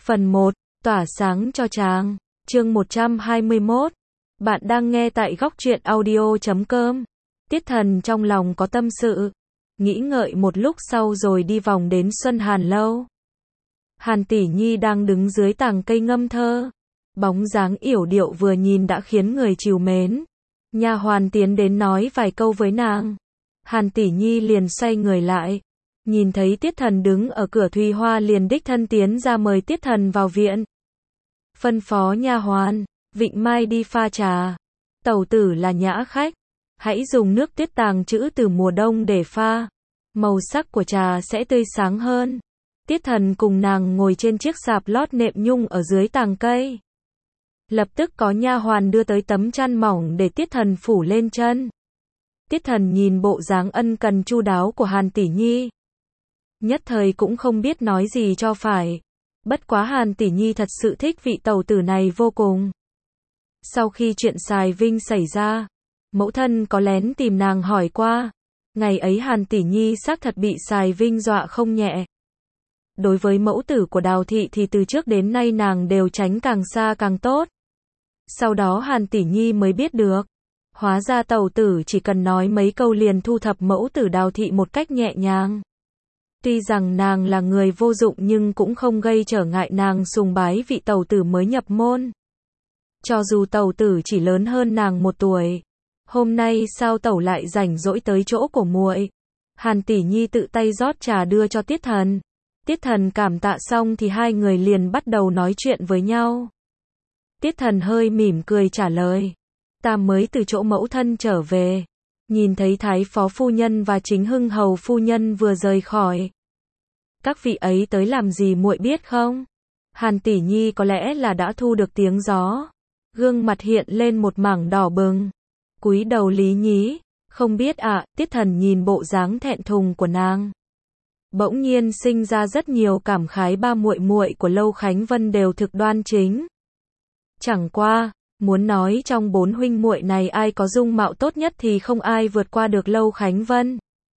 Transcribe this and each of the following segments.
Phần 1, tỏa sáng cho chàng. Chương 121. Bạn đang nghe tại góc truyện audio.com. Tiết Thần trong lòng có tâm sự, nghĩ ngợi một lúc sau rồi đi vòng đến Xuân Hàn lâu. Hàn Tỷ Nhi đang đứng dưới tàng cây ngâm thơ, bóng dáng yểu điệu vừa nhìn đã khiến người trìu mến. Nha hoàn tiến đến nói vài câu với nàng. Hàn Tỷ Nhi liền xoay người lại, nhìn thấy Tiết Thần đứng ở cửa Thùy Hoa liền đích thân tiến ra mời Tiết Thần vào viện. Phân phó nha hoàn, Vịnh Mai đi pha trà. Tẩu tử là nhã khách, hãy dùng nước tuyết tàng trữ từ mùa đông để pha, màu sắc của trà sẽ tươi sáng hơn. Tiết Thần cùng nàng ngồi trên chiếc sạp lót nệm nhung ở dưới tàng cây. Lập tức có nha hoàn đưa tới tấm chăn mỏng để Tiết Thần phủ lên chân. Tiết Thần nhìn bộ dáng ân cần chu đáo của Hàn Tỷ Nhi, nhất thời cũng không biết nói gì cho phải. Bất quá Hàn Tỷ Nhi thật sự thích vị tẩu tử này vô cùng. Sau khi chuyện Sài Vinh xảy ra, mẫu thân có lén tìm nàng hỏi qua. Ngày ấy Hàn Tỷ Nhi xác thật bị Sài Vinh dọa không nhẹ. Đối với mẫu tử của Đào Thị thì từ trước đến nay nàng đều tránh càng xa càng tốt. Sau đó Hàn Tỷ Nhi mới biết được, hóa ra tẩu tử chỉ cần nói mấy câu liền thu thập mẫu tử Đào Thị một cách nhẹ nhàng. Tuy rằng nàng là người vô dụng nhưng cũng không gây trở ngại nàng sùng bái vị tẩu tử mới nhập môn. Cho dù tẩu tử chỉ lớn hơn nàng 1 tuổi. Hôm nay sao tẩu lại rảnh rỗi tới chỗ của muội? Hàn Tỷ Nhi tự tay rót trà đưa cho Tiết Thần. Tiết Thần cảm tạ xong thì hai người liền bắt đầu nói chuyện với nhau. Tiết Thần hơi mỉm cười trả lời. Ta mới từ chỗ mẫu thân trở về. Nhìn thấy Thái Phó Phu Nhân và Chính Hưng Hầu Phu Nhân vừa rời khỏi. Các vị ấy tới làm gì muội biết không? Hàn Tỷ Nhi có lẽ là đã thu được tiếng gió. Gương mặt hiện lên một mảng đỏ bừng. Cúi đầu lý nhí. Không biết ạ. Tiết Thần nhìn bộ dáng thẹn thùng của nàng, bỗng nhiên sinh ra rất nhiều cảm khái. Ba muội muội của Lâu Khánh Vân đều thực đoan chính. Chẳng qua, muốn nói trong 4 huynh muội này ai có dung mạo tốt nhất thì không ai vượt qua được Lâu Khánh Vân.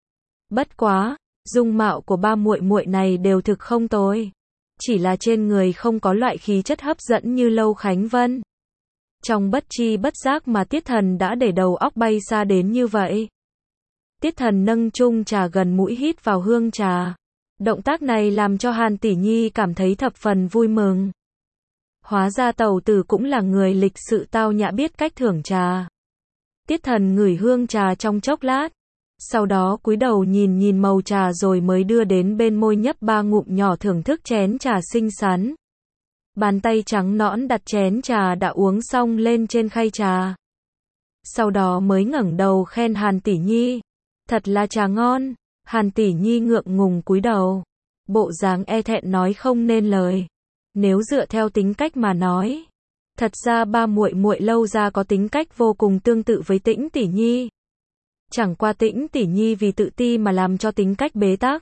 Bất quá, dung mạo của ba muội muội này đều thực không tồi. Chỉ là trên người không có loại khí chất hấp dẫn như Lâu Khánh Vân. Trong bất tri bất giác mà Tiết Thần đã để đầu óc bay xa đến như vậy. Tiết Thần nâng chung trà gần mũi hít vào hương trà. Động tác này làm cho Hàn Tỷ Nhi cảm thấy thập phần vui mừng. Hóa ra tẩu tử cũng là người lịch sự tao nhã biết cách thưởng trà. Tiết Thần ngửi hương trà trong chốc lát. Sau đó cúi đầu nhìn màu trà rồi mới đưa đến bên môi nhấp 3 ngụm nhỏ thưởng thức chén trà xinh xắn. Bàn tay trắng nõn đặt chén trà đã uống xong lên trên khay trà. Sau đó mới ngẩng đầu khen Hàn Tỷ Nhi. Thật là trà ngon. Hàn Tỷ Nhi ngượng ngùng cúi đầu. Bộ dáng e thẹn nói không nên lời. Nếu dựa theo tính cách mà nói, thật ra ba muội muội Lâu gia có tính cách vô cùng tương tự với Tĩnh Tỷ Nhi. Chẳng qua Tĩnh Tỷ Nhi vì tự ti mà làm cho tính cách bế tắc.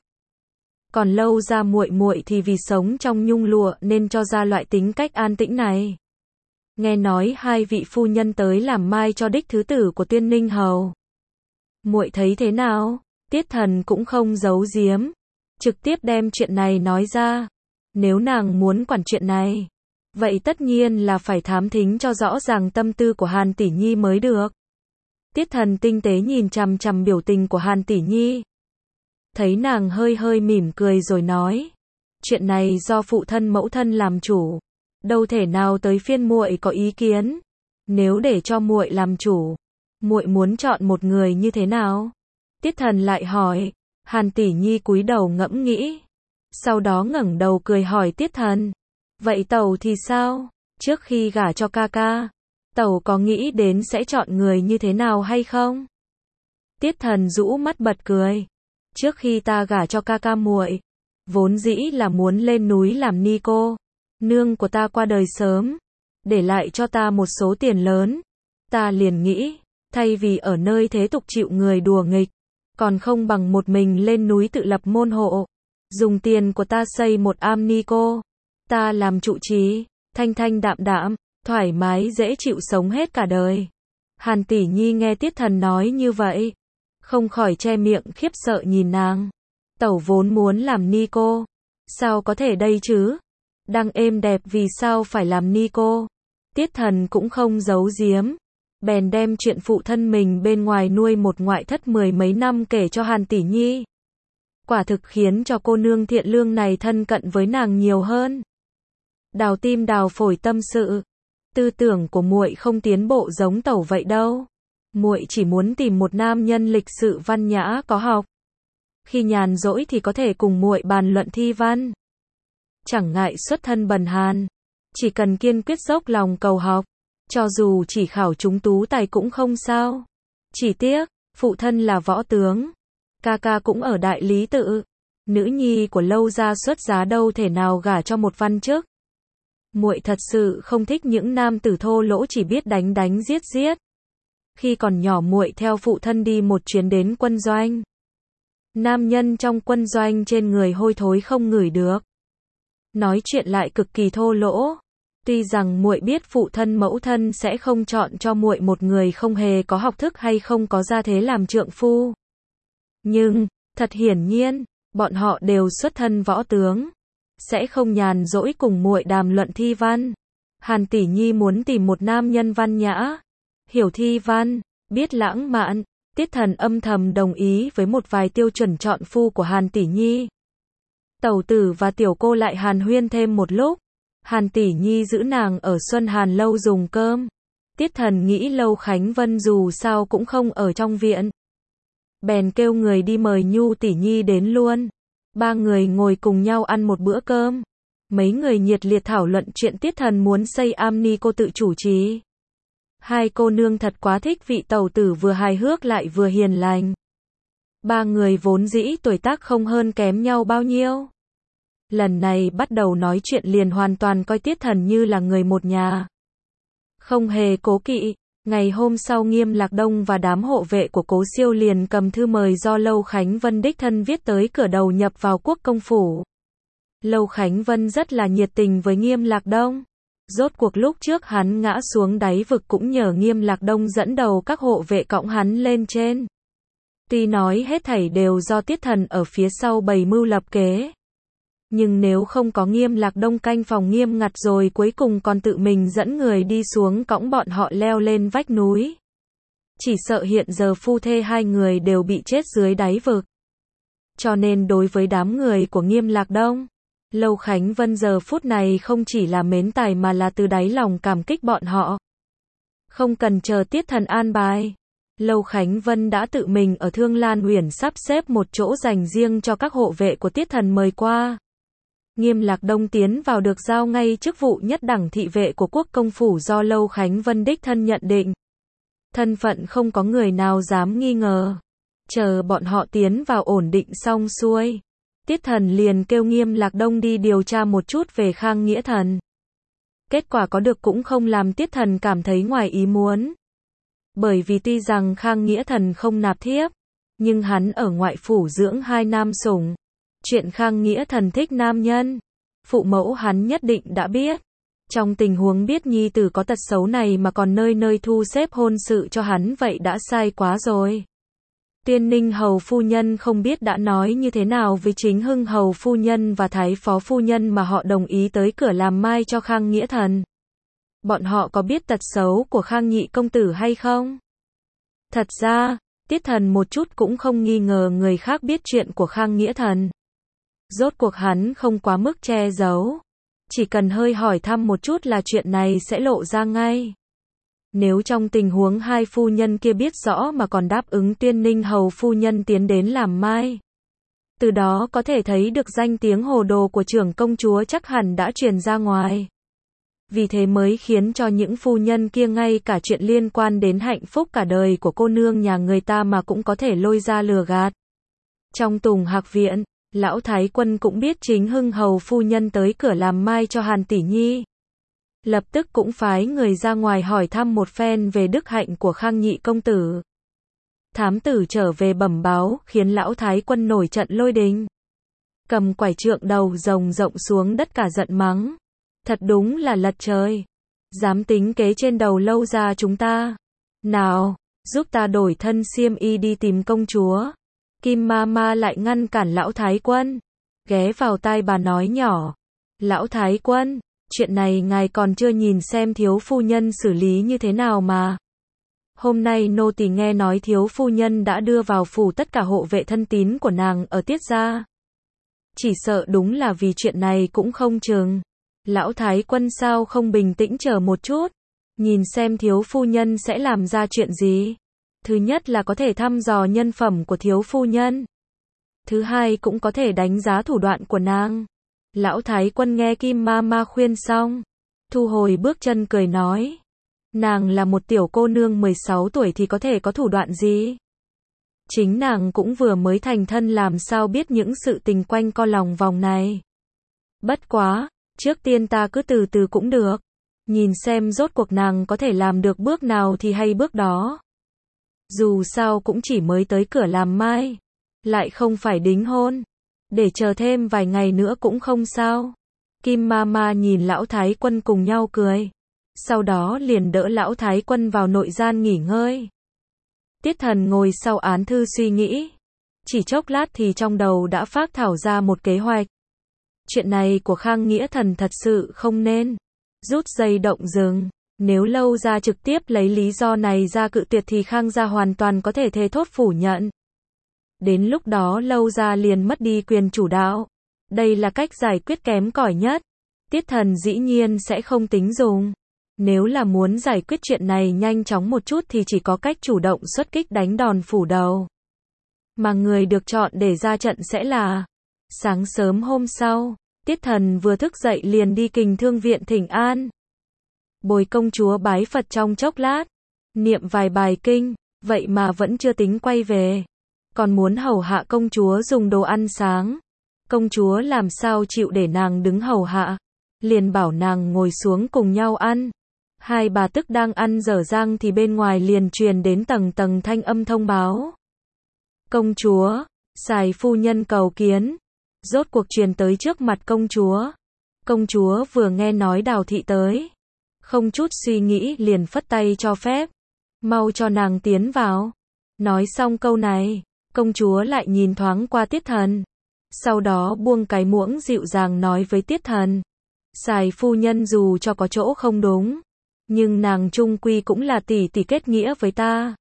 Còn Lâu gia muội muội thì vì sống trong nhung lụa nên cho ra loại tính cách an tĩnh này. Nghe nói hai vị phu nhân tới làm mai cho đích thứ tử của Tuyên Ninh hầu. Muội thấy thế nào? Tiết Thần cũng không giấu giếm, trực tiếp đem chuyện này nói ra. Nếu nàng muốn quản chuyện này, vậy tất nhiên là phải thám thính cho rõ ràng tâm tư của Hàn Tỷ Nhi mới được. Tiết Thần tinh tế nhìn chằm chằm biểu tình của Hàn Tỷ Nhi. Thấy nàng hơi mỉm cười rồi nói. Chuyện này do phụ thân mẫu thân làm chủ. Đâu thể nào tới phiên muội có ý kiến. Nếu để cho muội làm chủ, muội muốn chọn một người như thế nào? Tiết Thần lại hỏi. Hàn Tỷ Nhi cúi đầu ngẫm nghĩ. Sau đó ngẩng đầu cười hỏi Tiết Thần. Vậy tẩu thì sao? Trước khi gả cho ca ca, tẩu có nghĩ đến sẽ chọn người như thế nào hay không? Tiết Thần rũ mắt bật cười. Trước khi ta gả cho ca ca muội, vốn dĩ là muốn lên núi làm ni cô. Nương của ta qua đời sớm, để lại cho ta một số tiền lớn. Ta liền nghĩ, thay vì ở nơi thế tục chịu người đùa nghịch, còn không bằng một mình lên núi tự lập môn hộ. Dùng tiền của ta xây một am ni cô. Ta làm trụ trì, thanh thanh đạm đạm, thoải mái dễ chịu sống hết cả đời. Hàn Tỷ Nhi nghe Tiết Thần nói như vậy, không khỏi che miệng khiếp sợ nhìn nàng. Tẩu vốn muốn làm ni cô. Sao có thể đây chứ? đang êm đẹp vì sao phải làm ni cô. Tiết Thần cũng không giấu giếm, bèn đem chuyện phụ thân mình bên ngoài nuôi một ngoại thất 10 mấy năm kể cho Hàn Tỷ Nhi. Quả thực khiến cho cô nương thiện lương này thân cận với nàng nhiều hơn. Đào tim đào phổi tâm sự, tư tưởng của muội không tiến bộ giống tẩu vậy đâu. Muội chỉ muốn tìm một nam nhân lịch sự văn nhã có học. Khi nhàn rỗi thì có thể cùng muội bàn luận thi văn. Chẳng ngại xuất thân bần hàn, chỉ cần kiên quyết dốc lòng cầu học, cho dù chỉ khảo trúng tú tài cũng không sao. Chỉ tiếc, phụ thân là võ tướng, ca ca cũng ở đại lý tự, nữ nhi của Lâu gia xuất giá đâu thể nào gả cho một văn chức. Muội thật sự không thích những nam tử thô lỗ chỉ biết đánh đánh giết giết. Khi còn nhỏ muội theo phụ thân đi một chuyến đến quân doanh. Nam nhân trong quân doanh trên người hôi thối không ngửi được. Nói chuyện lại cực kỳ thô lỗ. Tuy rằng muội biết phụ thân mẫu thân sẽ không chọn cho muội một người không hề có học thức hay không có gia thế làm trượng phu. Nhưng, thật hiển nhiên, bọn họ đều xuất thân võ tướng, sẽ không nhàn rỗi cùng muội đàm luận thi văn. Hàn Tỷ Nhi muốn tìm một nam nhân văn nhã, hiểu thi văn, biết lãng mạn. Tiết Thần âm thầm đồng ý với một vài tiêu chuẩn chọn phu của Hàn Tỷ Nhi. Tẩu tử và tiểu cô lại hàn huyên thêm một lúc. Hàn Tỷ Nhi giữ nàng ở Xuân Hàn lâu dùng cơm. Tiết Thần nghĩ Lâu Khánh Vân dù sao cũng không ở trong viện, bèn kêu người đi mời Nhu Tỷ Nhi đến luôn. Ba người ngồi cùng nhau ăn một bữa cơm. Mấy người nhiệt liệt thảo luận chuyện Tiết Thần muốn xây am ni cô tự chủ trì. Hai cô nương thật quá thích vị tẩu tử vừa hài hước lại vừa hiền lành. Ba người vốn dĩ tuổi tác không hơn kém nhau bao nhiêu. Lần này bắt đầu nói chuyện liền hoàn toàn coi Tiết Thần như là người một nhà. Không hề cố kỵ. Ngày hôm sau Nghiêm Lạc Đông và đám hộ vệ của Cố Siêu liền cầm thư mời do Lâu Khánh Vân đích thân viết tới cửa đầu nhập vào quốc công phủ. Lâu Khánh Vân rất là nhiệt tình với Nghiêm Lạc Đông. Rốt cuộc lúc trước hắn ngã xuống đáy vực cũng nhờ Nghiêm Lạc Đông dẫn đầu các hộ vệ cõng hắn lên trên. Tuy nói hết thảy đều do Tiết Thần ở phía sau bày mưu lập kế. Nhưng nếu không có Nghiêm Lạc Đông canh phòng nghiêm ngặt rồi cuối cùng còn tự mình dẫn người đi xuống cõng bọn họ leo lên vách núi. Chỉ sợ hiện giờ phu thê hai người đều bị chết dưới đáy vực. Cho nên đối với đám người của Nghiêm Lạc Đông, Lâu Khánh Vân giờ phút này không chỉ là mến tài mà là từ đáy lòng cảm kích bọn họ. Không cần chờ Tiết Thần an bài, Lâu Khánh Vân đã tự mình ở Thương Lan Uyển sắp xếp một chỗ dành riêng cho các hộ vệ của Tiết Thần mời qua. Nghiêm Lạc Đông tiến vào được giao ngay chức vụ nhất đẳng thị vệ của quốc công phủ do Lâu Khánh Vân đích thân nhận định. Thân phận không có người nào dám nghi ngờ. Chờ bọn họ tiến vào ổn định xong xuôi, Tiết Thần liền kêu Nghiêm Lạc Đông đi điều tra một chút về Khang Nghĩa Thần. Kết quả có được cũng không làm Tiết Thần cảm thấy ngoài ý muốn. Bởi vì tuy rằng Khang Nghĩa Thần không nạp thiếp, nhưng hắn ở ngoại phủ dưỡng hai nam sủng. Chuyện Khang Nghĩa Thần thích nam nhân, phụ mẫu hắn nhất định đã biết. Trong tình huống biết nhi tử có tật xấu này mà còn nơi nơi thu xếp hôn sự cho hắn vậy đã sai quá rồi. Tiên Ninh hầu phu nhân không biết đã nói như thế nào với Chính Hưng hầu phu nhân và Thái phó phu nhân mà họ đồng ý tới cửa làm mai cho Khang Nghĩa Thần. Bọn họ có biết tật xấu của Khang nhị công tử hay không? Thật ra, Tiết Thần một chút cũng không nghi ngờ người khác biết chuyện của Khang Nghĩa Thần. Rốt cuộc hắn không quá mức che giấu. Chỉ cần hơi hỏi thăm một chút là chuyện này sẽ lộ ra ngay. Nếu trong tình huống hai phu nhân kia biết rõ mà còn đáp ứng Tiên Ninh hầu phu nhân tiến đến làm mai, từ đó có thể thấy được danh tiếng hồ đồ của trưởng công chúa chắc hẳn đã truyền ra ngoài. Vì thế mới khiến cho những phu nhân kia ngay cả chuyện liên quan đến hạnh phúc cả đời của cô nương nhà người ta mà cũng có thể lôi ra lừa gạt. Trong Tùng Hạc Viện, Lão Thái Quân cũng biết Chính Hưng hầu phu nhân tới cửa làm mai cho Hàn Tỷ Nhi. Lập tức cũng phái người ra ngoài hỏi thăm một phen về đức hạnh của Khang nhị công tử. Thám tử trở về bẩm báo khiến Lão Thái Quân nổi trận lôi đình. Cầm quải trượng đầu rồng rộng xuống đất cả giận mắng. Thật đúng là lật trời. Dám tính kế trên đầu Lâu gia chúng ta. Nào, giúp ta đổi thân xiêm y đi tìm công chúa. Kim Ma Ma lại ngăn cản Lão Thái Quân. Ghé vào tai bà nói nhỏ. Lão Thái Quân, chuyện này ngài còn chưa nhìn xem thiếu phu nhân xử lý như thế nào mà. Hôm nay nô tỳ nghe nói thiếu phu nhân đã đưa vào phủ tất cả hộ vệ thân tín của nàng ở Tiết gia. Chỉ sợ đúng là vì chuyện này cũng không chừng. Lão Thái Quân sao không bình tĩnh chờ một chút, nhìn xem thiếu phu nhân sẽ làm ra chuyện gì. Thứ nhất là có thể thăm dò nhân phẩm của thiếu phu nhân. Thứ hai cũng có thể đánh giá thủ đoạn của nàng. Lão Thái Quân nghe Kim Ma Ma khuyên xong, thu hồi bước chân cười nói. Nàng là một tiểu cô nương 16 tuổi thì có thể có thủ đoạn gì? Chính nàng cũng vừa mới thành thân làm sao biết những sự tình quanh co lòng vòng này. Bất quá, trước tiên ta cứ từ từ cũng được. Nhìn xem rốt cuộc nàng có thể làm được bước nào thì hay bước đó. Dù sao cũng chỉ mới tới cửa làm mai, lại không phải đính hôn. Để chờ thêm vài ngày nữa cũng không sao. Kim Ma Ma nhìn Lão Thái Quân cùng nhau cười. Sau đó liền đỡ Lão Thái Quân vào nội gian nghỉ ngơi. Tiết Thần ngồi sau án thư suy nghĩ. Chỉ chốc lát thì trong đầu đã phác thảo ra một kế hoạch. Chuyện này của Khang Nghĩa Thần thật sự không nên rút dây động rừng. Nếu Lâu gia trực tiếp lấy lý do này ra cự tuyệt thì Khang gia hoàn toàn có thể thề thốt phủ nhận. Đến lúc đó Lâu gia liền mất đi quyền chủ đạo. Đây là cách giải quyết kém cỏi nhất. Tiết Thần dĩ nhiên sẽ không tính dùng. Nếu là muốn giải quyết chuyện này nhanh chóng một chút thì chỉ có cách chủ động xuất kích đánh đòn phủ đầu. Mà người được chọn để ra trận sẽ là... Sáng sớm hôm sau, Tiết Thần vừa thức dậy liền đi Kình Thương viện thỉnh an. Bồi công chúa bái Phật trong chốc lát, niệm vài bài kinh, vậy mà vẫn chưa tính quay về. Còn muốn hầu hạ công chúa dùng đồ ăn sáng. Công chúa làm sao chịu để nàng đứng hầu hạ, liền bảo nàng ngồi xuống cùng nhau ăn. Hai bà tức đang ăn dở dang thì bên ngoài liền truyền đến tầng tầng thanh âm thông báo. Công chúa, Sài phu nhân cầu kiến. Rốt cuộc truyền tới trước mặt công chúa. Công chúa vừa nghe nói Đào thị tới, không chút suy nghĩ liền phất tay cho phép. Mau cho nàng tiến vào. Nói xong câu này, công chúa lại nhìn thoáng qua Tiết Thần. Sau đó buông cái muỗng dịu dàng nói với Tiết Thần. Sài phu nhân dù cho có chỗ không đúng, nhưng nàng chung quy cũng là tỷ tỷ kết nghĩa với ta.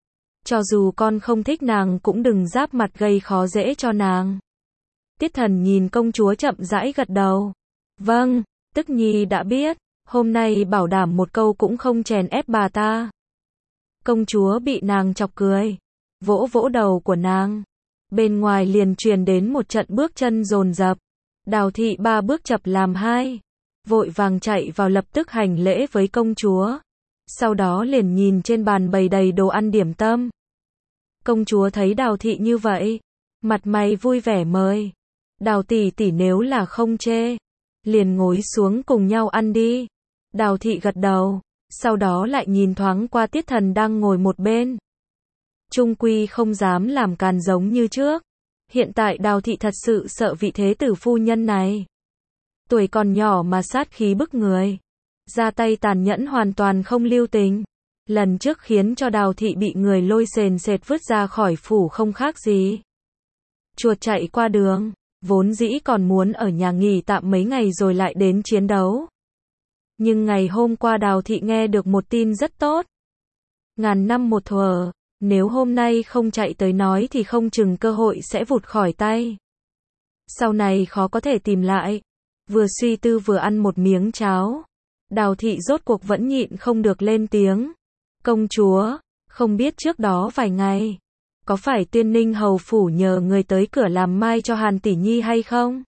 Cho dù con không thích nàng cũng đừng giáp mặt gây khó dễ cho nàng. Tiết Thần nhìn công chúa chậm rãi gật đầu. Vâng, tức nhi đã biết, hôm nay bảo đảm một câu cũng không chèn ép bà ta. Công chúa bị nàng chọc cười, vỗ vỗ đầu của nàng. Bên ngoài liền truyền đến một trận bước chân dồn dập. Đào thị ba bước chập làm hai, vội vàng chạy vào lập tức hành lễ với công chúa. Sau đó liền nhìn trên bàn bày đầy đồ ăn điểm tâm. Công chúa thấy Đào thị như vậy, mặt mày vui vẻ mời. Đào tỷ tỷ nếu là không chê, liền ngồi xuống cùng nhau ăn đi. Đào thị gật đầu, sau đó lại nhìn thoáng qua Tiết Thần đang ngồi một bên. Trung quy không dám làm càn giống như trước. Hiện tại Đào thị thật sự sợ vị thế tử phu nhân này. Tuổi còn nhỏ mà sát khí bức người. Ra tay tàn nhẫn hoàn toàn không lưu tình. Lần trước khiến cho Đào thị bị người lôi sền sệt vứt ra khỏi phủ không khác gì chuột chạy qua đường. Vốn dĩ còn muốn ở nhà nghỉ tạm mấy ngày rồi lại đến chiến đấu. Nhưng ngày hôm qua Đào thị nghe được một tin rất tốt. Ngàn năm một thuở, nếu hôm nay không chạy tới nói thì không chừng cơ hội sẽ vụt khỏi tay. Sau này khó có thể tìm lại. Vừa suy tư vừa ăn một miếng cháo. Đào thị rốt cuộc vẫn nhịn không được lên tiếng. Công chúa, không biết trước đó vài ngày, có phải Tuyên Ninh hầu phủ nhờ người tới cửa làm mai cho Hàn tỷ nhi hay không?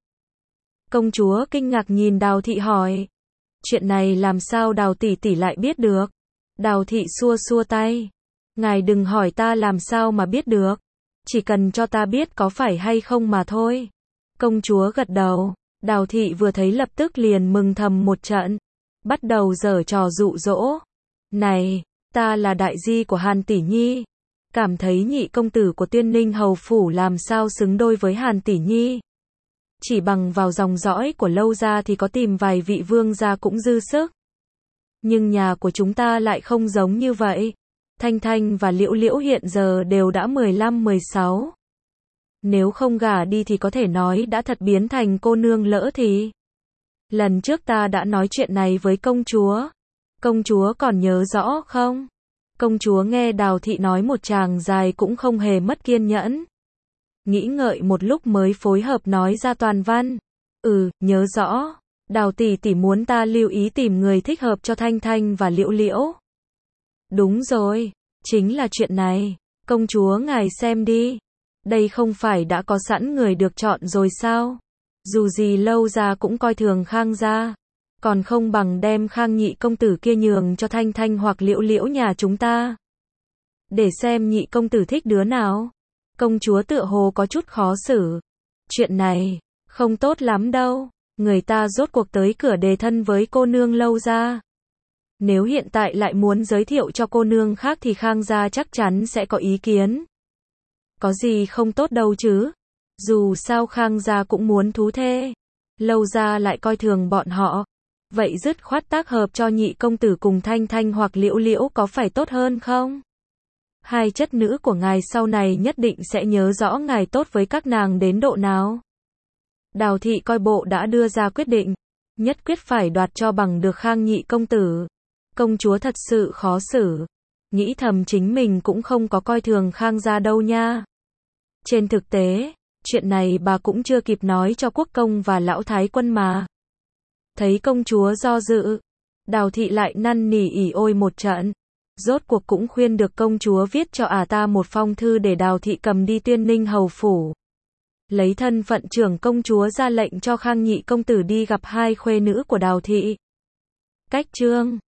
Công chúa kinh ngạc nhìn Đào thị hỏi. Chuyện này làm sao Đào tỷ tỷ lại biết được? Đào thị xua xua tay. Ngài đừng hỏi ta làm sao mà biết được. Chỉ cần cho ta biết có phải hay không mà thôi. Công chúa gật đầu. Đào thị vừa thấy lập tức liền mừng thầm một trận. Bắt đầu giở trò dụ dỗ. Này, ta là đại di của Hàn tỷ nhi. Cảm thấy nhị công tử của Tuyên Ninh hầu phủ làm sao xứng đôi với Hàn tỷ nhi. Chỉ bằng vào dòng dõi của Lâu gia thì có tìm vài vị vương gia cũng dư sức. Nhưng nhà của chúng ta lại không giống như vậy. Thanh Thanh và Liễu Liễu hiện giờ đều đã 15-16. Nếu không gả đi thì có thể nói đã thật biến thành cô nương lỡ thì. Lần trước ta đã nói chuyện này với công chúa. Công chúa còn nhớ rõ không? Công chúa nghe Đào Thị nói một tràng dài cũng không hề mất kiên nhẫn. Nghĩ ngợi một lúc mới phối hợp nói ra toàn văn. Nhớ rõ. Đào tỷ tỷ muốn ta lưu ý tìm người thích hợp cho Thanh Thanh và Liễu Liễu. Đúng rồi, chính là chuyện này. Công chúa ngài xem đi. Đây không phải đã có sẵn người được chọn rồi sao? Dù gì Lâu gia cũng coi thường Khang gia. Còn không bằng đem Khang nhị công tử kia nhường cho Thanh Thanh hoặc Liễu Liễu nhà chúng ta. Để xem nhị công tử thích đứa nào. Công chúa tựa hồ có chút khó xử. Chuyện này, không tốt lắm đâu. Người ta rốt cuộc tới cửa đề thân với cô nương Lâu gia. Nếu hiện tại lại muốn giới thiệu cho cô nương khác thì Khang gia chắc chắn sẽ có ý kiến. Có gì không tốt đâu chứ. Dù sao Khang gia cũng muốn thú thê. Lâu gia lại coi thường bọn họ. Vậy dứt khoát tác hợp cho nhị công tử cùng Thanh Thanh hoặc Liễu Liễu có phải tốt hơn không? Hai chất nữ của ngài sau này nhất định sẽ nhớ rõ ngài tốt với các nàng đến độ nào. Đào Thị coi bộ đã đưa ra quyết định. Nhất quyết phải đoạt cho bằng được Khang nhị công tử. Công chúa thật sự khó xử. Nghĩ thầm chính mình cũng không có coi thường Khang gia đâu nha. Trên thực tế, chuyện này bà cũng chưa kịp nói cho quốc công và lão thái quân mà. Thấy công chúa do dự, Đào Thị lại năn nỉ ỉ ôi một trận. Rốt cuộc cũng khuyên được công chúa viết cho ta một phong thư để Đào Thị cầm đi Tuyên Ninh hầu phủ. Lấy thân phận trưởng công chúa ra lệnh cho Khang nhị công tử đi gặp hai khuê nữ của Đào Thị. Cách chương